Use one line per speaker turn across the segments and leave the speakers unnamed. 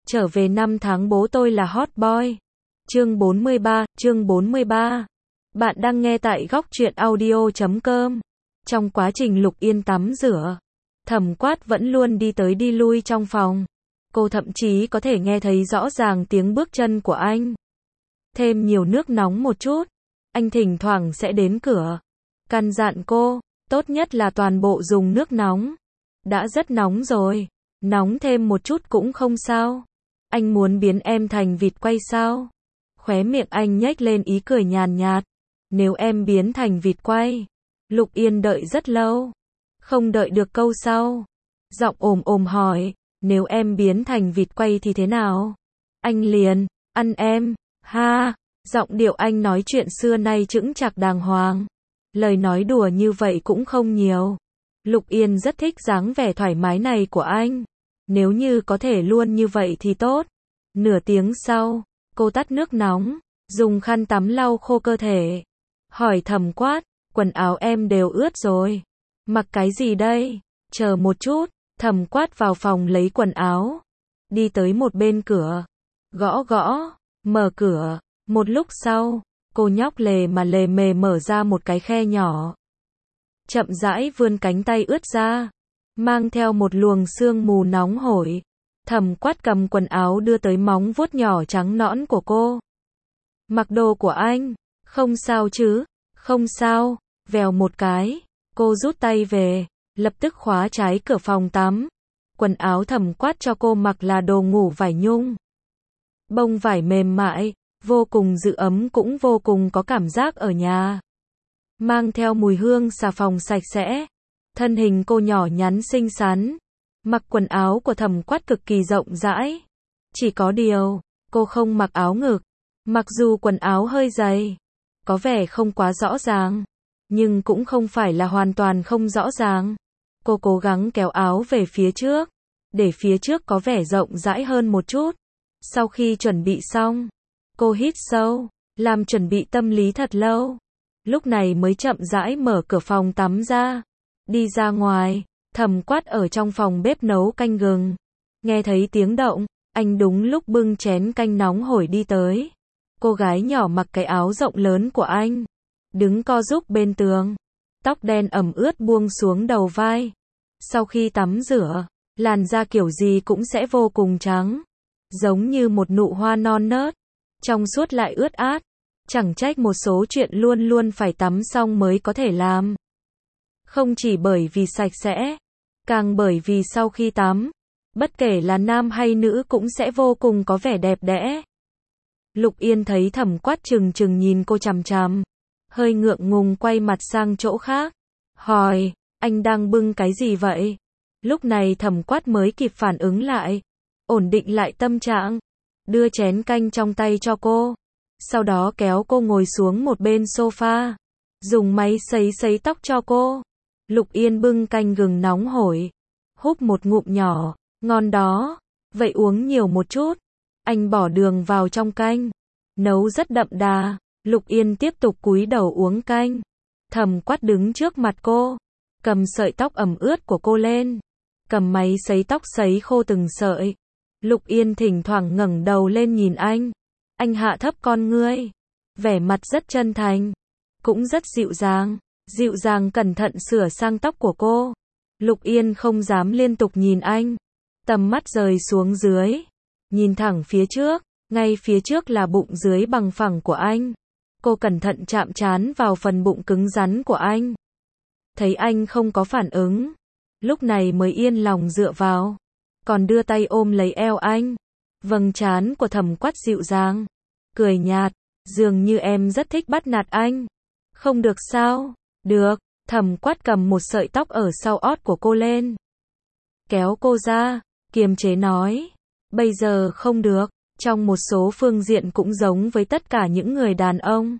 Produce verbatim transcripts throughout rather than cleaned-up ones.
Trở về năm tháng bố tôi là hot boy. Chương bốn mươi ba, chương bốn mươi ba. Bạn đang nghe tại góc truyện audio chấm com. Trong quá trình Lục Yên tắm rửa, Thẩm Quát vẫn luôn đi tới đi lui trong phòng. Cô thậm chí có thể nghe thấy rõ ràng tiếng bước chân của anh. Thêm nhiều nước nóng một chút. Anh thỉnh thoảng sẽ đến cửa, căn dặn cô, tốt nhất là toàn bộ dùng nước nóng. Đã rất nóng rồi, nóng thêm một chút cũng không sao. Anh muốn biến em thành vịt quay sao? Khóe miệng anh nhếch lên ý cười nhàn nhạt. Nếu em biến thành vịt quay. Lục Yên đợi rất lâu. Không đợi được câu sau. Giọng ồm ồm hỏi, nếu em biến thành vịt quay thì thế nào? Anh liền, ăn em, ha. Giọng điệu anh nói chuyện xưa nay chững chạc đàng hoàng. Lời nói đùa như vậy cũng không nhiều. Lục Yên rất thích dáng vẻ thoải mái này của anh. Nếu như có thể luôn như vậy thì tốt. Nửa tiếng sau, cô tắt nước nóng, dùng khăn tắm lau khô cơ thể. Hỏi Thẩm Quát, quần áo em đều ướt rồi. Mặc cái gì đây? Chờ một chút, Thẩm Quát vào phòng lấy quần áo. Đi tới một bên cửa. Gõ gõ, mở cửa. Một lúc sau, cô nhóc lề mà lề mề mở ra một cái khe nhỏ. Chậm rãi vươn cánh tay ướt ra, mang theo một luồng sương mù nóng hổi. Thẩm Quát cầm quần áo đưa tới móng vuốt nhỏ trắng nõn của cô. Mặc đồ của anh, không sao chứ? Không sao, vèo một cái, cô rút tay về, lập tức khóa trái cửa phòng tắm. Quần áo Thẩm Quát cho cô mặc là đồ ngủ vải nhung. Bông vải mềm mại, vô cùng giữ ấm cũng vô cùng có cảm giác ở nhà. Mang theo mùi hương xà phòng sạch sẽ. Thân hình cô nhỏ nhắn xinh xắn. Mặc quần áo của Thẩm Quát cực kỳ rộng rãi. Chỉ có điều, cô không mặc áo ngực. Mặc dù quần áo hơi dày, có vẻ không quá rõ ràng, nhưng cũng không phải là hoàn toàn không rõ ràng. Cô cố gắng kéo áo về phía trước, để phía trước có vẻ rộng rãi hơn một chút. Sau khi chuẩn bị xong, cô hít sâu, làm chuẩn bị tâm lý thật lâu. Lúc này mới chậm rãi mở cửa phòng tắm ra. Đi ra ngoài, Thẩm Quát ở trong phòng bếp nấu canh gừng. Nghe thấy tiếng động, anh đúng lúc bưng chén canh nóng hổi đi tới. Cô gái nhỏ mặc cái áo rộng lớn của anh, đứng co rúm bên tường. Tóc đen ẩm ướt buông xuống đầu vai. Sau khi tắm rửa, làn da kiểu gì cũng sẽ vô cùng trắng. Giống như một nụ hoa non nớt. Trong suốt lại ướt át. Chẳng trách một số chuyện luôn luôn phải tắm xong mới có thể làm. Không chỉ bởi vì sạch sẽ, càng bởi vì sau khi tắm, bất kể là nam hay nữ cũng sẽ vô cùng có vẻ đẹp đẽ. Lục Yên thấy Thẩm Quát chừng chừng nhìn cô chằm chằm, hơi ngượng ngùng quay mặt sang chỗ khác, hỏi, anh đang bưng cái gì vậy? Lúc này Thẩm Quát mới kịp phản ứng lại, ổn định lại tâm trạng, đưa chén canh trong tay cho cô, sau đó kéo cô ngồi xuống một bên sofa, dùng máy sấy sấy tóc cho cô. Lục Yên bưng canh gừng nóng hổi, húp một ngụm nhỏ, ngon đó, vậy uống nhiều một chút. Anh bỏ đường vào trong canh, nấu rất đậm đà. Lục Yên tiếp tục cúi đầu uống canh. Thẩm Quát đứng trước mặt cô, cầm sợi tóc ẩm ướt của cô lên, cầm máy sấy tóc sấy khô từng sợi. Lục Yên thỉnh thoảng ngẩng đầu lên nhìn anh. Anh hạ thấp con ngươi, vẻ mặt rất chân thành, cũng rất dịu dàng, dịu dàng cẩn thận sửa sang tóc của cô. Lục Yên không dám liên tục nhìn anh, tầm mắt rời xuống dưới, nhìn thẳng phía trước, ngay phía trước là bụng dưới bằng phẳng của anh. Cô cẩn thận chạm trán vào phần bụng cứng rắn của anh. Thấy anh không có phản ứng, lúc này mới yên lòng dựa vào, còn đưa tay ôm lấy eo anh. Vầng trán của Thẩm Quát dịu dàng, cười nhạt, dường như em rất thích bắt nạt anh. Không được sao? Được. Thẩm Quát cầm một sợi tóc ở sau ót của cô lên, kéo cô ra, kiềm chế nói, bây giờ không được. Trong một số phương diện cũng giống với tất cả những người đàn ông,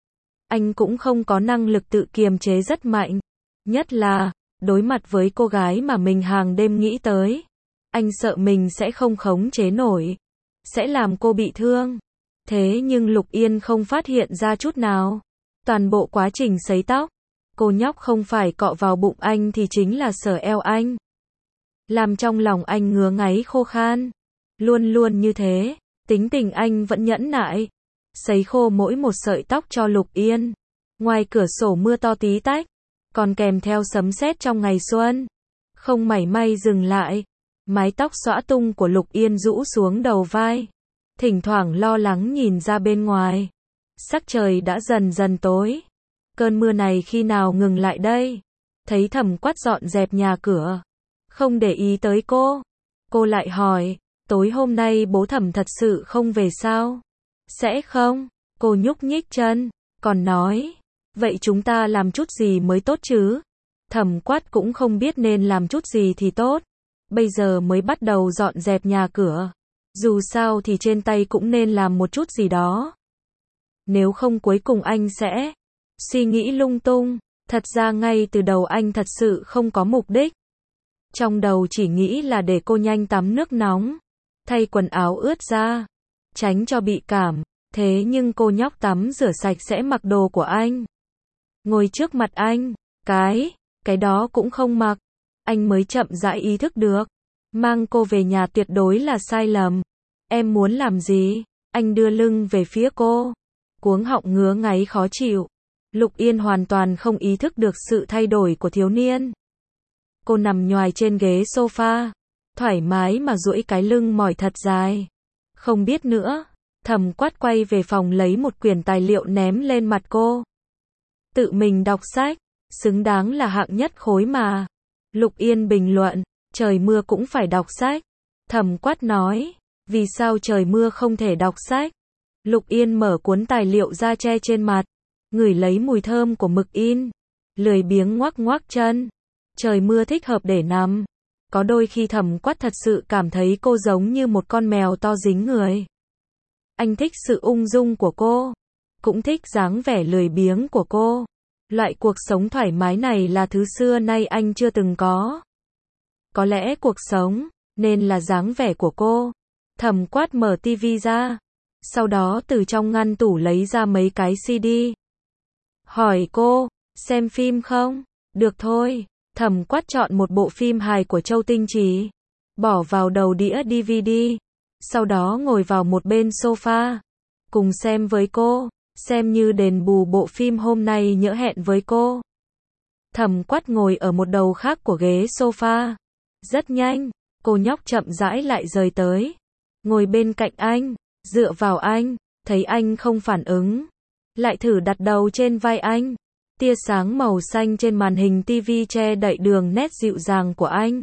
anh cũng không có năng lực tự kiềm chế rất mạnh, nhất là đối mặt với cô gái mà mình hàng đêm nghĩ tới. Anh sợ mình sẽ không khống chế nổi, sẽ làm cô bị thương. Thế nhưng Lục Yên không phát hiện ra chút nào. Toàn bộ quá trình sấy tóc, cô nhóc không phải cọ vào bụng anh thì chính là sờ eo anh, làm trong lòng anh ngứa ngáy khô khan. Luôn luôn như thế, tính tình anh vẫn nhẫn nại. Sấy khô mỗi một sợi tóc cho Lục Yên. Ngoài cửa sổ mưa to tí tách, còn kèm theo sấm sét trong ngày xuân. Không mảy may dừng lại. Mái tóc xõa tung của Lục Yên rũ xuống đầu vai. Thỉnh thoảng lo lắng nhìn ra bên ngoài. Sắc trời đã dần dần tối. Cơn mưa này khi nào ngừng lại đây? Thấy Thẩm Quát dọn dẹp nhà cửa. Không để ý tới cô. Cô lại hỏi, tối hôm nay bố Thẩm thật sự không về sao? Sẽ không? Cô nhúc nhích chân, còn nói, vậy chúng ta làm chút gì mới tốt chứ? Thẩm Quát cũng không biết nên làm chút gì thì tốt. Bây giờ mới bắt đầu dọn dẹp nhà cửa. Dù sao thì trên tay cũng nên làm một chút gì đó. Nếu không cuối cùng anh sẽ suy nghĩ lung tung. Thật ra ngay từ đầu anh thật sự không có mục đích. Trong đầu chỉ nghĩ là để cô nhanh tắm nước nóng, thay quần áo ướt ra, tránh cho bị cảm. Thế nhưng cô nhóc tắm rửa sạch sẽ mặc đồ của anh. Ngồi trước mặt anh, cái, cái đó cũng không mặc. Anh mới chậm rãi ý thức được. Mang cô về nhà tuyệt đối là sai lầm. Em muốn làm gì? Anh đưa lưng về phía cô. Cuống họng ngứa ngáy khó chịu. Lục Yên hoàn toàn không ý thức được sự thay đổi của thiếu niên. Cô nằm nhoài trên ghế sofa, thoải mái mà duỗi cái lưng mỏi thật dài. Không biết nữa. Thẩm Quát quay về phòng lấy một quyển tài liệu ném lên mặt cô. Tự mình đọc sách, xứng đáng là hạng nhất khối mà. Lục Yên bình luận, trời mưa cũng phải đọc sách. Thẩm Quát nói, vì sao trời mưa không thể đọc sách? Lục Yên mở cuốn tài liệu ra che trên mặt, ngửi lấy mùi thơm của mực in, lười biếng ngoắc ngoắc chân. Trời mưa thích hợp để nằm. Có đôi khi Thẩm Quát thật sự cảm thấy cô giống như một con mèo to dính người. Anh thích sự ung dung của cô, cũng thích dáng vẻ lười biếng của cô. Loại cuộc sống thoải mái này là thứ xưa nay anh chưa từng có. Có lẽ cuộc sống nên là dáng vẻ của cô. Thẩm Quát mở tivi ra, sau đó từ trong ngăn tủ lấy ra mấy cái xê đê. Hỏi cô, xem phim không? Được thôi. Thẩm Quát chọn một bộ phim hài của Châu Tinh Trì, bỏ vào đầu đĩa đê vê đê. Sau đó ngồi vào một bên sofa, cùng xem với cô, xem như đền bù bộ phim hôm nay nhỡ hẹn với cô. Thẩm Quát ngồi ở một đầu khác của ghế sofa. Rất nhanh, cô nhóc chậm rãi lại rời tới, ngồi bên cạnh anh, dựa vào anh, thấy anh không phản ứng, lại thử đặt đầu trên vai anh. Tia sáng màu xanh trên màn hình tivi che đậy đường nét dịu dàng của anh.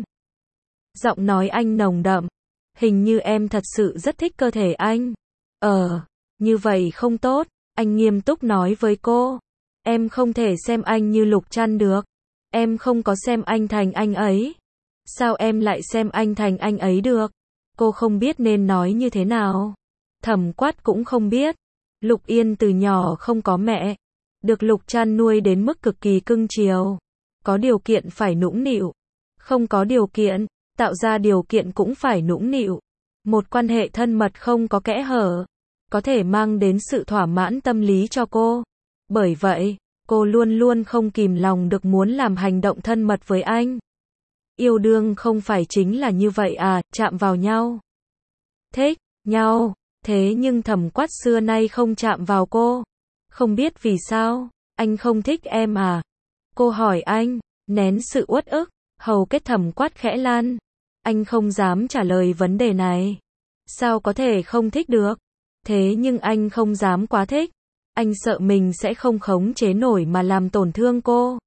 Giọng nói anh nồng đậm. Hình như em thật sự rất thích cơ thể anh. Ờ, như vậy không tốt. Anh nghiêm túc nói với cô. Em không thể xem anh như Lục Trăn được. Em không có xem anh thành anh ấy. Sao em lại xem anh thành anh ấy được? Cô không biết nên nói như thế nào. Thẩm Quát cũng không biết. Lục Yên từ nhỏ không có mẹ. Được Lục Trăn nuôi đến mức cực kỳ cưng chiều. Có điều kiện phải nũng nịu. Không có điều kiện, tạo ra điều kiện cũng phải nũng nịu. Một quan hệ thân mật không có kẽ hở, có thể mang đến sự thỏa mãn tâm lý cho cô. Bởi vậy, cô luôn luôn không kìm lòng được muốn làm hành động thân mật với anh. Yêu đương không phải chính là như vậy à, chạm vào nhau. Thích nhau, thế nhưng Thẩm Quát xưa nay không chạm vào cô. Không biết vì sao, anh không thích em à? Cô hỏi anh, nén sự uất ức, hầu kết Thẩm Quát khẽ lăn. Anh không dám trả lời vấn đề này. Sao có thể không thích được? Thế nhưng anh không dám quá thích. Anh sợ mình sẽ không khống chế nổi mà làm tổn thương cô.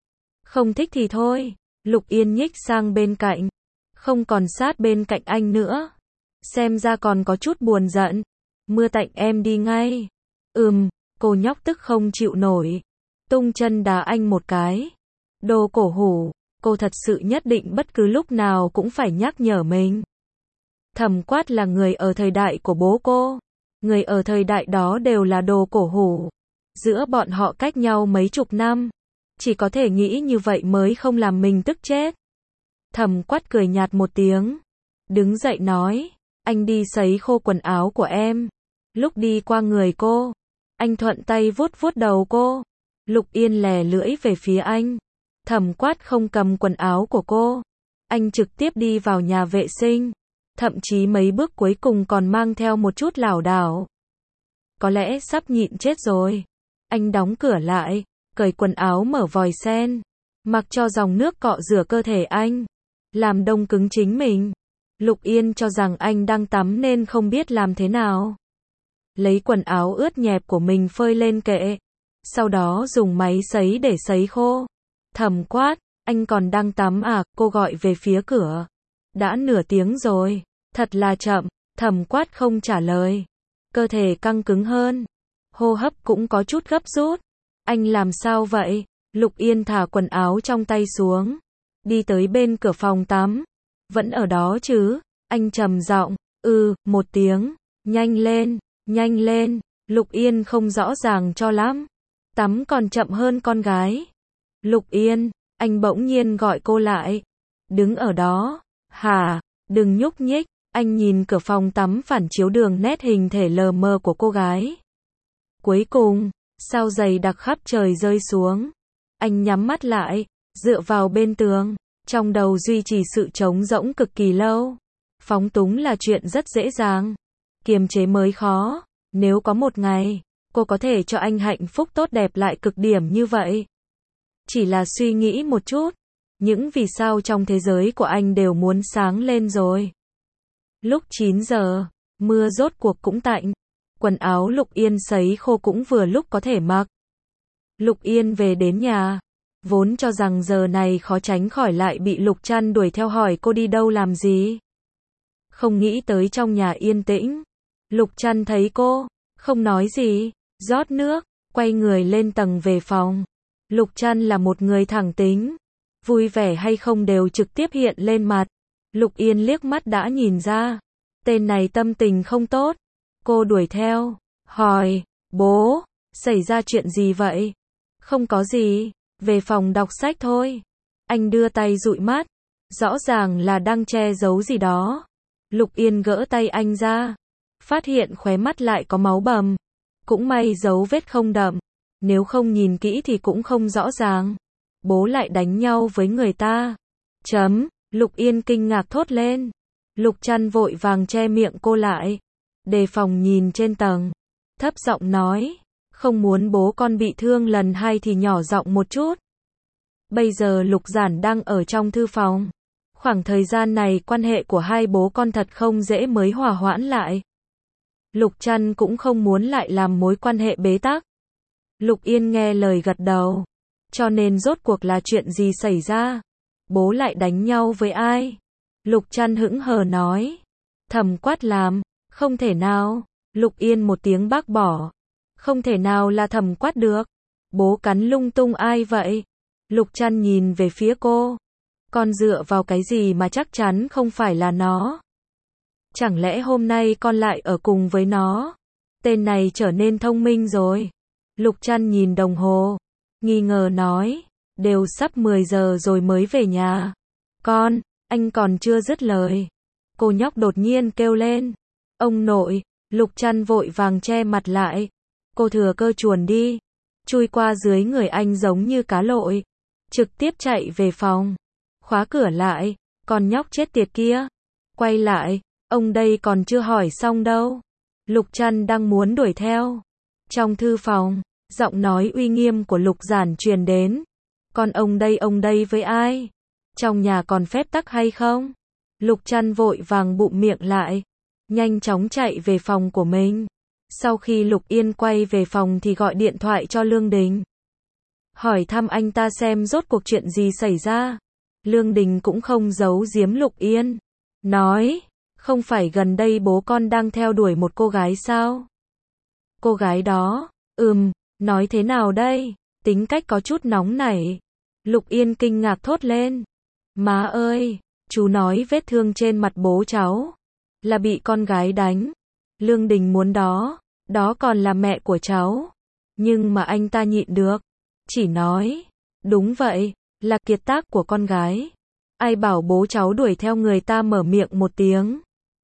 Không thích thì thôi. Lục Yên nhích sang bên cạnh. Không còn sát bên cạnh anh nữa. Xem ra còn có chút buồn giận. Mưa tạnh em đi ngay. Ừm, cô nhóc tức không chịu nổi. Tung chân đá anh một cái. Đồ cổ hủ. Cô thật sự nhất định bất cứ lúc nào cũng phải nhắc nhở mình. Thẩm Quát là người ở thời đại của bố cô. Người ở thời đại đó đều là đồ cổ hủ. Giữa bọn họ cách nhau mấy chục năm. Chỉ có thể nghĩ như vậy mới không làm mình tức chết. Thẩm Quát cười nhạt một tiếng. Đứng dậy nói. Anh đi sấy khô quần áo của em. Lúc đi qua người cô, anh thuận tay vuốt vuốt đầu cô. Lục Yên lè lưỡi về phía anh. Thẩm Quát không cầm quần áo của cô. Anh trực tiếp đi vào nhà vệ sinh. thậm chí mấy bước cuối cùng còn mang theo một chút lảo đảo. Có lẽ sắp nhịn chết rồi. Anh đóng cửa lại, cởi quần áo mở vòi sen, mặc cho dòng nước cọ rửa cơ thể anh, làm đông cứng chính mình. Lục Yên cho rằng anh đang tắm nên không biết làm thế nào. Lấy quần áo ướt nhẹp của mình phơi lên kệ, sau đó dùng máy sấy để sấy khô. Thầm quát, anh còn đang tắm à, cô gọi về phía cửa. Đã nửa tiếng rồi, thật là chậm, thầm quát không trả lời. Cơ thể căng cứng hơn, hô hấp cũng có chút gấp rút. Anh làm sao vậy? Lục Yên thả quần áo trong tay xuống, đi tới bên cửa phòng tắm. Vẫn ở đó chứ? Anh trầm giọng, ừ, một tiếng, nhanh lên, nhanh lên. Lục Yên không rõ ràng cho lắm. Tắm còn chậm hơn con gái. Lục Yên, anh bỗng nhiên gọi cô lại. Đứng ở đó, hả, đừng nhúc nhích. Anh nhìn cửa phòng tắm phản chiếu đường nét hình thể lờ mờ của cô gái. Cuối cùng, sao dày đặc khắp trời rơi xuống. Anh nhắm mắt lại, dựa vào bên tường, trong đầu duy trì sự trống rỗng cực kỳ lâu. Phóng túng là chuyện rất dễ dàng, kiềm chế mới khó. Nếu có một ngày, cô có thể cho anh hạnh phúc tốt đẹp lại cực điểm như vậy. Chỉ là suy nghĩ một chút, những vì sao trong thế giới của anh đều muốn sáng lên rồi. Lúc chín giờ, mưa rốt cuộc cũng tạnh. Quần áo Lục Yên sấy khô cũng vừa lúc có thể mặc. Lục Yên về đến nhà, vốn cho rằng giờ này khó tránh khỏi lại bị Lục Trăn đuổi theo hỏi cô đi đâu làm gì. Không nghĩ tới trong nhà yên tĩnh. Lục Trăn thấy cô, không nói gì, rót nước, quay người lên tầng về phòng. Lục Trăn là một người thẳng tính, vui vẻ hay không đều trực tiếp hiện lên mặt. Lục Yên liếc mắt đã nhìn ra, tên này tâm tình không tốt. Cô đuổi theo, hỏi, bố, xảy ra chuyện gì vậy? Không có gì, về phòng đọc sách thôi. Anh đưa tay dụi mắt, rõ ràng là đang che giấu gì đó. Lục Yên gỡ tay anh ra, phát hiện khóe mắt lại có máu bầm. Cũng may dấu vết không đậm, nếu không nhìn kỹ thì cũng không rõ ràng. Bố lại đánh nhau với người ta. Chấm, Lục Yên kinh ngạc thốt lên. Lục Trăn vội vàng che miệng cô lại, đề phòng nhìn trên tầng, thấp giọng nói, không muốn bố con bị thương lần hai thì nhỏ giọng một chút. Bây giờ Lục Giản đang ở trong thư phòng. Khoảng thời gian này quan hệ của hai bố con thật không dễ mới hòa hoãn lại. Lục Trăn cũng không muốn lại làm mối quan hệ bế tắc. Lục Yên nghe lời gật đầu. Cho nên rốt cuộc là chuyện gì xảy ra? Bố lại đánh nhau với ai? Lục Trăn hững hờ nói. Thầm quát làm, không thể nào. Lục Yên một tiếng bác bỏ. Không thể nào là Thầm quát được. Bố cắn lung tung ai vậy? Lục Trăn nhìn về phía cô. Con dựa vào cái gì mà chắc chắn không phải là nó? Chẳng lẽ hôm nay con lại ở cùng với nó? Tên này trở nên thông minh rồi. Lục Trăn nhìn đồng hồ, nghi ngờ nói, đều sắp mười giờ rồi mới về nhà. Con, anh còn chưa dứt lời. Cô nhóc đột nhiên kêu lên. Ông nội, Lục Trăn vội vàng che mặt lại. Cô thừa cơ chuồn đi, chui qua dưới người anh giống như cá lội, trực tiếp chạy về phòng, khóa cửa lại. Con nhóc chết tiệt kia, quay lại, ông đây còn chưa hỏi xong đâu. Lục Trăn đang muốn đuổi theo. Trong thư phòng, giọng nói uy nghiêm của Lục Giản truyền đến. Con ông đây ông đây với ai? Trong nhà còn phép tắc hay không? Lục Trăn vội vàng bụm miệng lại, nhanh chóng chạy về phòng của mình. Sau khi Lục Yên quay về phòng thì gọi điện thoại cho Lương Đình. Hỏi thăm anh ta xem rốt cuộc chuyện gì xảy ra. Lương Đình cũng không giấu giếm Lục Yên. Nói, không phải gần đây bố con đang theo đuổi một cô gái sao? Cô gái đó, ừm, nói thế nào đây? Tính cách có chút nóng nảy. Lục Yên kinh ngạc thốt lên. Má ơi, chú nói vết thương trên mặt bố cháu là bị con gái đánh. Lương Đình muốn đó, đó còn là mẹ của cháu. Nhưng mà anh ta nhịn được, chỉ nói, đúng vậy, là kiệt tác của con gái. Ai bảo bố cháu đuổi theo người ta mở miệng một tiếng.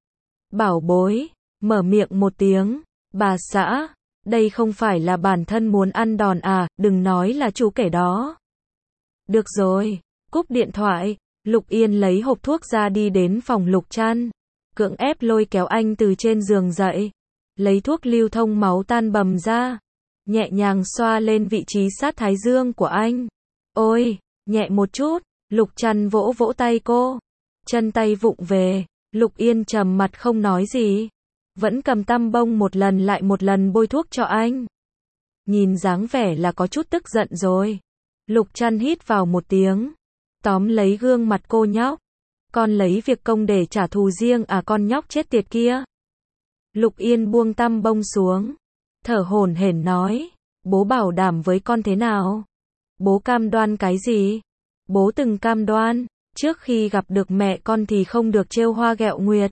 Bảo bối, mở miệng một tiếng, bà xã, đây không phải là bản thân muốn ăn đòn à, đừng nói là chú kể đó. Được rồi, cúp điện thoại, Lục Yên lấy hộp thuốc ra đi đến phòng Lục Trăn. cưỡng ép lôi kéo anh từ trên giường dậy, lấy thuốc lưu thông máu tan bầm ra, nhẹ nhàng xoa lên vị trí sát thái dương của anh. Ôi, nhẹ một chút, Lục Trăn vỗ vỗ tay cô, chân tay vụng về, Lục Yên trầm mặt không nói gì, vẫn cầm tăm bông một lần lại một lần bôi thuốc cho anh. Nhìn dáng vẻ là có chút tức giận rồi. Lục Trăn hít vào một tiếng, tóm lấy gương mặt cô nhóc. Con lấy việc công để trả thù riêng à con nhóc chết tiệt kia. Lục Yên buông tăm bông xuống, thở hổn hển nói, bố bảo đảm với con thế nào? Bố cam đoan cái gì? Bố từng cam đoan, trước khi gặp được mẹ con thì không được trêu hoa ghẹo nguyệt.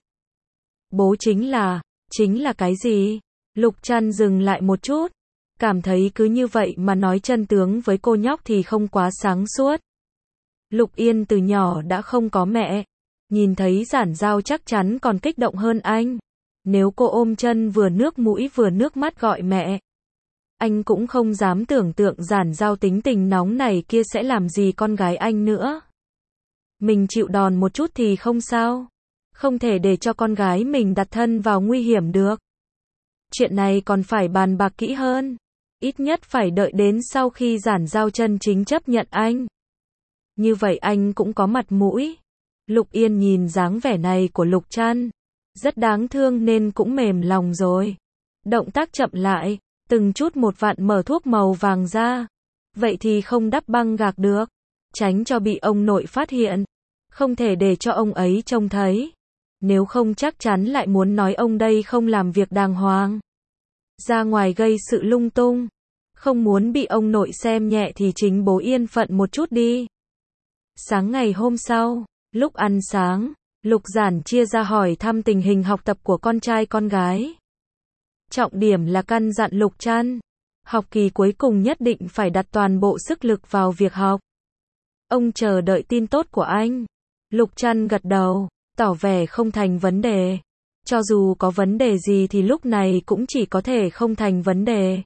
Bố chính là, chính là cái gì? Lục Trăn dừng lại một chút, cảm thấy cứ như vậy mà nói chân tướng với cô nhóc thì không quá sáng suốt. Lục Yên từ nhỏ đã không có mẹ, nhìn thấy Giản Giao chắc chắn còn kích động hơn anh. Nếu cô ôm chân vừa nước mũi vừa nước mắt gọi mẹ, anh cũng không dám tưởng tượng Giản Giao tính tình nóng này kia sẽ làm gì con gái anh nữa. Mình chịu đòn một chút thì không sao, không thể để cho con gái mình đặt thân vào nguy hiểm được. Chuyện này còn phải bàn bạc kỹ hơn, ít nhất phải đợi đến sau khi Giản Giao chân chính chấp nhận anh. Như vậy anh cũng có mặt mũi. Lục Yên nhìn dáng vẻ này của Lục Trăn, rất đáng thương nên cũng mềm lòng rồi. Động tác chậm lại, từng chút một vặn mở thuốc màu vàng ra. Vậy thì không đắp băng gạc được, tránh cho bị ông nội phát hiện. Không thể để cho ông ấy trông thấy. Nếu không chắc chắn lại muốn nói ông đây không làm việc đàng hoàng, ra ngoài gây sự lung tung. Không muốn bị ông nội xem nhẹ thì chính bố yên phận một chút đi. Sáng ngày hôm sau, lúc ăn sáng, Lục Giản chia ra hỏi thăm tình hình học tập của con trai con gái. Trọng điểm là căn dặn Lục Trăn, học kỳ cuối cùng nhất định phải đặt toàn bộ sức lực vào việc học. Ông chờ đợi tin tốt của anh. Lục Trăn gật đầu, tỏ vẻ không thành vấn đề. Cho dù có vấn đề gì thì lúc này cũng chỉ có thể không thành vấn đề.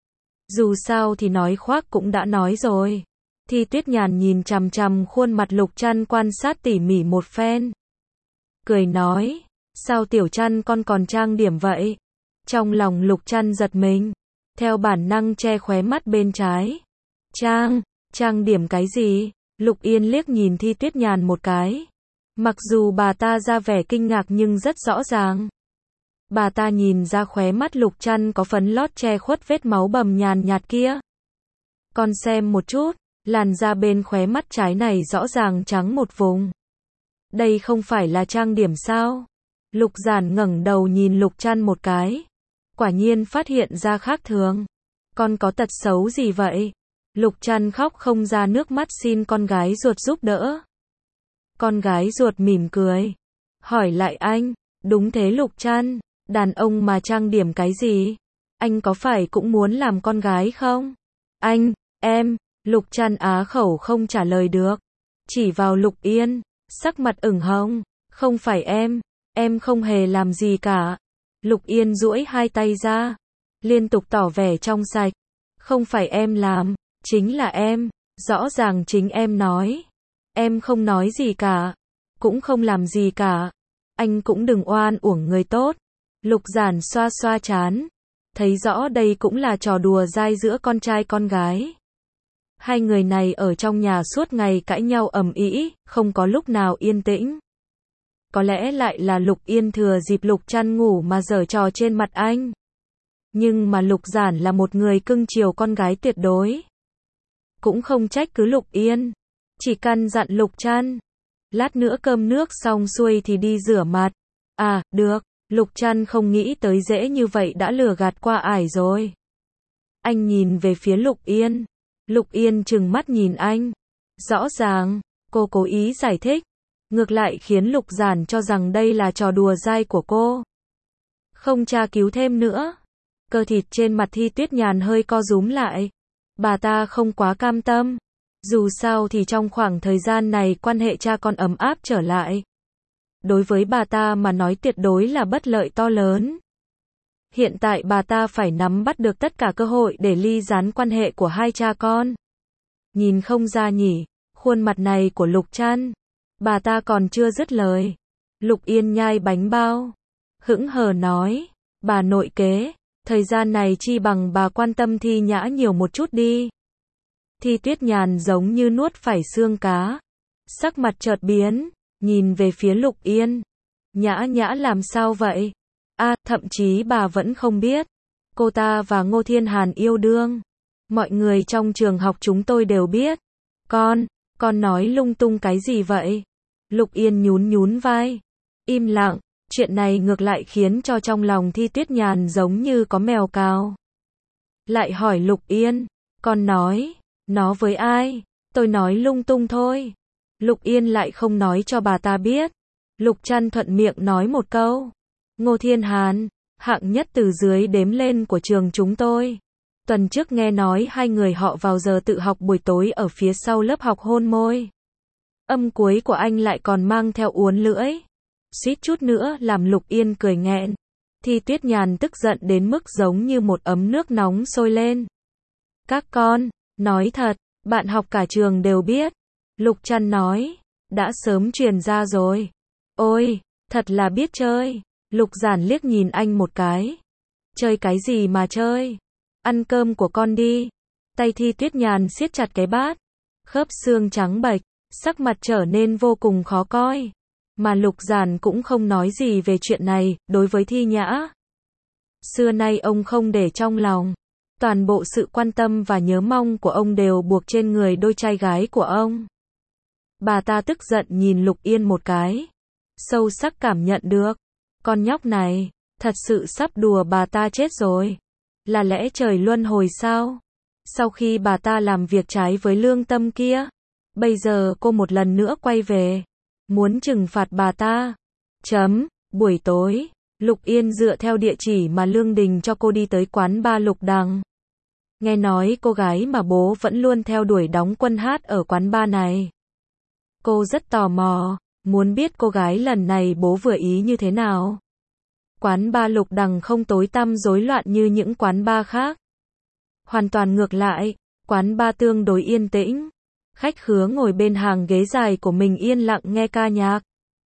Dù sao thì nói khoác cũng đã nói rồi. Thi Tuyết Nhàn nhìn chằm chằm khuôn mặt Lục Trăn quan sát tỉ mỉ một phen. Cười nói, sao Tiểu Trăn con còn trang điểm vậy? Trong lòng Lục Trăn giật mình, theo bản năng che khóe mắt bên trái. Trang, trang điểm cái gì? Lục Yên liếc nhìn Thi Tuyết Nhàn một cái. Mặc dù bà ta ra vẻ kinh ngạc nhưng rất rõ ràng. Bà ta nhìn ra khóe mắt Lục Trăn có phấn lót che khuất vết máu bầm nhàn nhạt kia. Con xem một chút, làn da bên khóe mắt trái này rõ ràng trắng một vùng. Đây không phải là trang điểm sao? Lục Giản ngẩng đầu nhìn Lục Trăn một cái. Quả nhiên phát hiện ra khác thường. Con có tật xấu gì vậy? Lục Trăn khóc không ra nước mắt xin con gái ruột giúp đỡ. Con gái ruột mỉm cười, hỏi lại anh, đúng thế Lục Trăn, đàn ông mà trang điểm cái gì? Anh có phải cũng muốn làm con gái không? Anh, em, Lục Trăn á khẩu không trả lời được. Chỉ vào Lục Yên, sắc mặt ửng hồng, không phải em, em không hề làm gì cả. Lục Yên duỗi hai tay ra, liên tục tỏ vẻ trong sạch. Không phải em làm, chính là em, rõ ràng chính em nói. Em không nói gì cả, cũng không làm gì cả. Anh cũng đừng oan uổng người tốt. Lục Giản xoa xoa trán, thấy rõ đây cũng là trò đùa dai giữa con trai con gái. Hai người này ở trong nhà suốt ngày cãi nhau ầm ĩ, không có lúc nào yên tĩnh. Có lẽ lại là Lục Yên thừa dịp Lục Trăn ngủ mà giở trò trên mặt anh. Nhưng mà Lục Giản là một người cưng chiều con gái tuyệt đối. Cũng không trách cứ Lục Yên, chỉ căn dặn Lục Trăn, lát nữa cơm nước xong xuôi thì đi rửa mặt. À, được. Lục Trăn không nghĩ tới dễ như vậy đã lừa gạt qua ải rồi. Anh nhìn về phía Lục Yên. Lục Yên trừng mắt nhìn anh. Rõ ràng, cô cố ý giải thích. Ngược lại khiến Lục Giản cho rằng đây là trò đùa dai của cô. Không tra cứu thêm nữa. Cơ thịt trên mặt Thi Tuyết Nhàn hơi co rúm lại. Bà ta không quá cam tâm. Dù sao thì trong khoảng thời gian này quan hệ cha con ấm áp trở lại. Đối với bà ta mà nói tuyệt đối là bất lợi to lớn. Hiện tại bà ta phải nắm bắt được tất cả cơ hội để ly gián quan hệ của hai cha con. Nhìn không ra nhỉ, khuôn mặt này của Lục Trăn. Bà ta còn chưa dứt lời. Lục Yên nhai bánh bao, hững hờ nói, bà nội kế, thời gian này chi bằng bà quan tâm Thi Nhã nhiều một chút đi. Thi Tuyết Nhàn giống như nuốt phải xương cá, sắc mặt chợt biến, nhìn về phía Lục Yên. Nhã Nhã làm sao vậy? À, thậm chí bà vẫn không biết. Cô ta và Ngô Thiên Hàn yêu đương. Mọi người trong trường học chúng tôi đều biết. Con, con nói lung tung cái gì vậy? Lục Yên nhún nhún vai. Im lặng, chuyện này ngược lại khiến cho trong lòng Thi Tuyết Nhàn giống như có mèo cào. Lại hỏi Lục Yên, con nói, nó với ai? Tôi nói lung tung thôi. Lục Yên lại không nói cho bà ta biết. Lục Trăn thuận miệng nói một câu. Ngô Thiên Hàn, hạng nhất từ dưới đếm lên của trường chúng tôi. Tuần trước nghe nói hai người họ vào giờ tự học buổi tối ở phía sau lớp học hôn môi. Âm cuối của anh lại còn mang theo uốn lưỡi. Suýt chút nữa làm Lục Yên cười nghẹn. Thi Tuyết Nhàn tức giận đến mức giống như một ấm nước nóng sôi lên. Các con, nói thật, bạn học cả trường đều biết. Lục Trăn nói, đã sớm truyền ra rồi. Ôi, thật là biết chơi. Lục Giản liếc nhìn anh một cái. Chơi cái gì mà chơi? Ăn cơm của con đi. Tay Thi Tuyết Nhàn siết chặt cái bát. Khớp xương trắng bệch, sắc mặt trở nên vô cùng khó coi. Mà Lục Giản cũng không nói gì về chuyện này, đối với Thi Nhã. Xưa nay ông không để trong lòng. Toàn bộ sự quan tâm và nhớ mong của ông đều buộc trên người đôi trai gái của ông. Bà ta tức giận nhìn Lục Yên một cái. Sâu sắc cảm nhận được. Con nhóc này, thật sự sắp đùa bà ta chết rồi. Là lẽ trời luân hồi sao? Sau khi bà ta làm việc trái với lương tâm kia, bây giờ cô một lần nữa quay về, muốn trừng phạt bà ta. Chấm, buổi tối, Lục Yên dựa theo địa chỉ mà Lương Đình cho cô đi tới quán bar Lục Đằng. Nghe nói cô gái mà bố vẫn luôn theo đuổi đóng quân hát ở quán bar này. Cô rất tò mò, muốn biết cô gái lần này bố vừa ý như thế nào. Quán bar Lục Đằng không tối tăm rối loạn như những quán bar khác. Hoàn toàn ngược lại, quán bar tương đối yên tĩnh. Khách khứa ngồi bên hàng ghế dài của mình yên lặng nghe ca nhạc.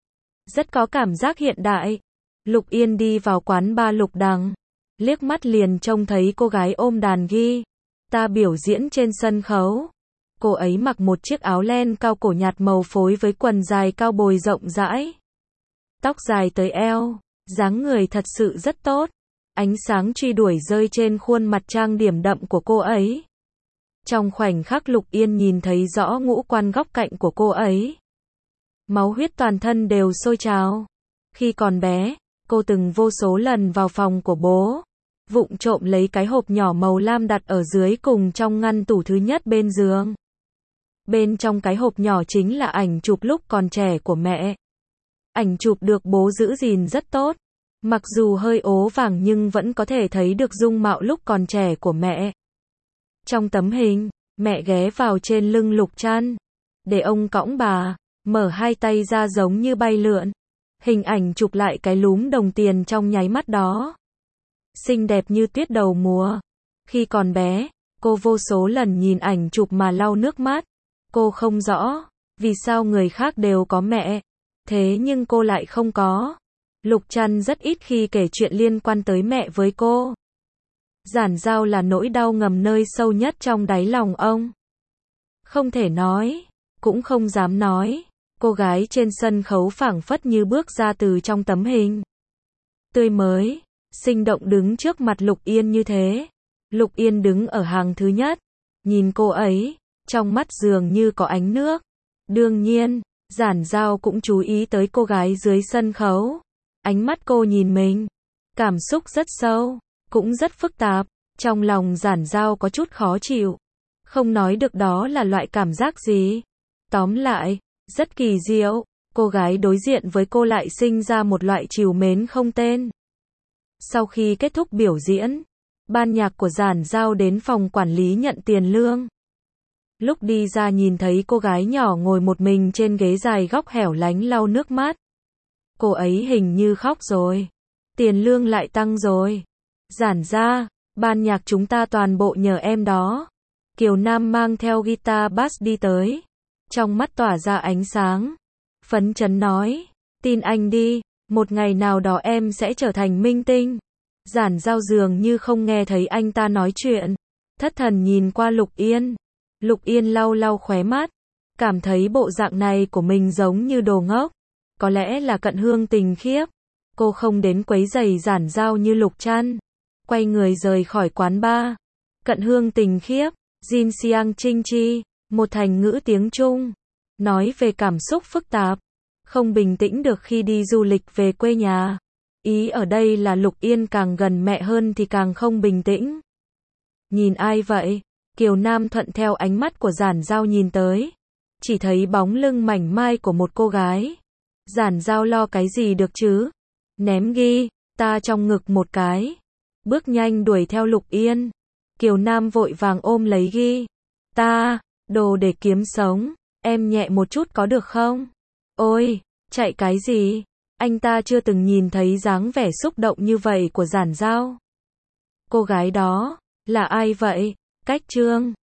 Rất có cảm giác hiện đại. Lục Yên đi vào quán bar Lục Đằng. Liếc mắt liền trông thấy cô gái ôm đàn guitar biểu diễn trên sân khấu. Cô ấy mặc một chiếc áo len cao cổ nhạt màu phối với quần dài cao bồi rộng rãi. Tóc dài tới eo, dáng người thật sự rất tốt. Ánh sáng truy đuổi rơi trên khuôn mặt trang điểm đậm của cô ấy. Trong khoảnh khắc Lục Yên nhìn thấy rõ ngũ quan góc cạnh của cô ấy. Máu huyết toàn thân đều sôi trào. Khi còn bé, cô từng vô số lần vào phòng của bố, vụng trộm lấy cái hộp nhỏ màu lam đặt ở dưới cùng trong ngăn tủ thứ nhất bên giường. Bên trong cái hộp nhỏ chính là ảnh chụp lúc còn trẻ của mẹ. Ảnh chụp được bố giữ gìn rất tốt. Mặc dù hơi ố vàng nhưng vẫn có thể thấy được dung mạo lúc còn trẻ của mẹ. Trong tấm hình, mẹ ghé vào trên lưng Lục Trăn, để ông cõng bà, mở hai tay ra giống như bay lượn. Hình ảnh chụp lại cái lúm đồng tiền trong nháy mắt đó. Xinh đẹp như tuyết đầu mùa. Khi còn bé, cô vô số lần nhìn ảnh chụp mà lau nước mắt. Cô không rõ, vì sao người khác đều có mẹ, thế nhưng cô lại không có. Lục Trăn rất ít khi kể chuyện liên quan tới mẹ với cô. Giản Giao là nỗi đau ngầm nơi sâu nhất trong đáy lòng ông. Không thể nói, cũng không dám nói. Cô gái trên sân khấu phảng phất như bước ra từ trong tấm hình. Tươi mới, sinh động đứng trước mặt Lục Yên như thế. Lục Yên đứng ở hàng thứ nhất, nhìn cô ấy, trong mắt dường như có ánh nước. Đương nhiên, Giản Giao cũng chú ý tới cô gái dưới sân khấu. Ánh mắt cô nhìn mình, cảm xúc rất sâu, cũng rất phức tạp. Trong lòng Giản Giao có chút khó chịu, không nói được đó là loại cảm giác gì. Tóm lại, rất kỳ diệu, cô gái đối diện với cô lại sinh ra một loại trìu mến không tên. Sau khi kết thúc biểu diễn, ban nhạc của Giản Giao đến phòng quản lý nhận tiền lương. Lúc đi ra nhìn thấy cô gái nhỏ ngồi một mình trên ghế dài góc hẻo lánh lau nước mắt. Cô ấy hình như khóc rồi. Tiền lương lại tăng rồi. Giản ra, ban nhạc chúng ta toàn bộ nhờ em đó. Kiều Nam mang theo guitar bass đi tới. Trong mắt tỏa ra ánh sáng. Phấn chấn nói. Tin anh đi, một ngày nào đó em sẽ trở thành minh tinh. Giản Giao dường như không nghe thấy anh ta nói chuyện. Thất thần nhìn qua Lục Yên. Lục Yên lau lau khóe mắt. Cảm thấy bộ dạng này của mình giống như đồ ngốc. Có lẽ là Cận Hương tình khiếp. Cô không đến quấy rầy Giản Giao như Lục Trăn. Quay người rời khỏi quán bar. Cận Hương tình khiếp. Jin Xiang Trinh Chi. Một thành ngữ tiếng Trung. Nói về cảm xúc phức tạp. Không bình tĩnh được khi đi du lịch về quê nhà. Ý ở đây là Lục Yên càng gần mẹ hơn thì càng không bình tĩnh. Nhìn ai vậy? Kiều Nam thuận theo ánh mắt của Giản Giao nhìn tới. Chỉ thấy bóng lưng mảnh mai của một cô gái. Giản Giao lo cái gì được chứ? Ném ghi, ta trong ngực một cái. Bước nhanh đuổi theo Lục Yên. Kiều Nam vội vàng ôm lấy ghi. Ta, đồ để kiếm sống, em nhẹ một chút có được không? Ôi, chạy cái gì? Anh ta chưa từng nhìn thấy dáng vẻ xúc động như vậy của Giản Giao. Cô gái đó, là ai vậy? Cách Trương.